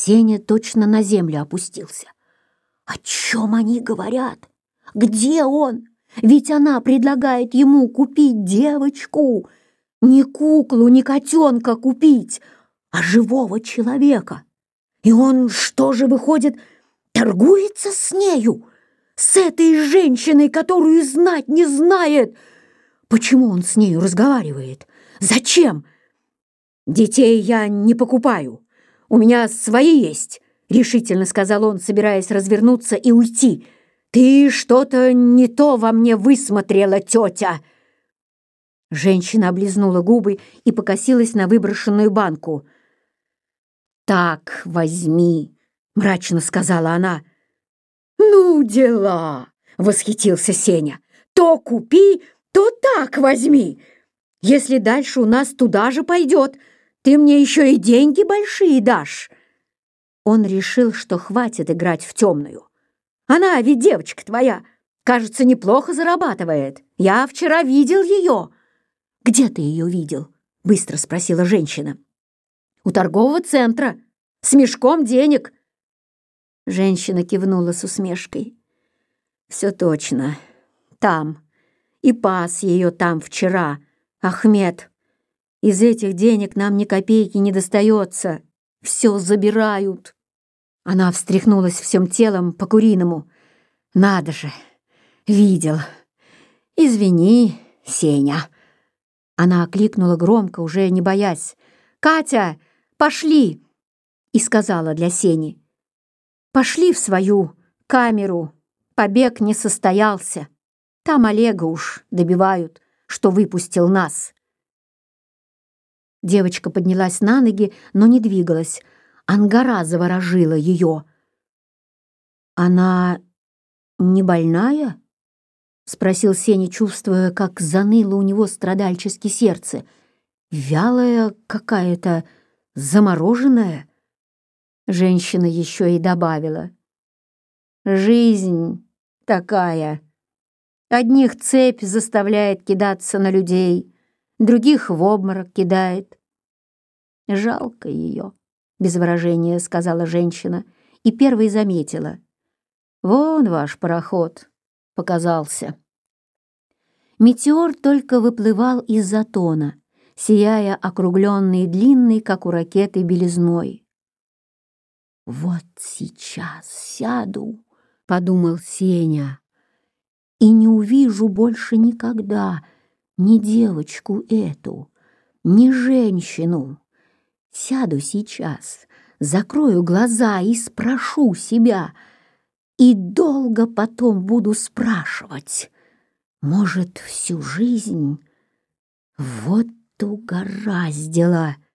Сеня точно на землю опустился. О чем они говорят? Где он? Ведь она предлагает ему купить девочку. Не куклу, не котенка купить, а живого человека. И он, что же, выходит, торгуется с нею? С этой женщиной, которую знать не знает? Почему он с нею разговаривает? Зачем? «Детей я не покупаю. У меня свои есть», — решительно сказал он, собираясь развернуться и уйти. «Ты что-то не то во мне высмотрела, тетя!» Женщина облизнула губы и покосилась на выброшенную банку. «Так, возьми», — мрачно сказала она. «Ну, дела!» — восхитился Сеня. «То купи, то так возьми. Если дальше у нас туда же пойдет, ты мне еще и деньги большие дашь». Он решил, что хватит играть в темную. «Она ведь девочка твоя, кажется, неплохо зарабатывает. Я вчера видел ее». «Где ты ее видел?» — быстро спросила женщина. «У торгового центра, с мешком денег». Женщина кивнула с усмешкой. «Все точно, там. И пас ее там вчера, Ахмед. Из этих денег нам ни копейки не достается. Все забирают». Она встряхнулась всем телом по-куриному. «Надо же, видел. Извини, Сеня». Она окликнула громко, уже не боясь. «Катя, пошли!» И сказала для Сени. «Пошли в свою камеру. Побег не состоялся. Там Олега уж добивают, что выпустил нас». Девочка поднялась на ноги, но не двигалась. Ангара заворожила ее. «Она не больная?» — спросил Сеня, чувствуя, как заныло у него страдальчески сердце. «Вялая какая-то, замороженная?» Женщина еще и добавила. «Жизнь такая. Одних цепь заставляет кидаться на людей, других в обморок кидает». «Жалко ее», — без выражения сказала женщина и первой заметила. «Вон ваш пароход показался». Метеор только выплывал из затона, сияя округленной и длинной, как у ракеты, белизной. «Вот сейчас сяду», — подумал Сеня, «и не увижу больше никогда ни девочку эту, ни женщину. Сяду сейчас, закрою глаза и спрошу себя, и долго потом буду спрашивать. Может, всю жизнь? Вот угораздило».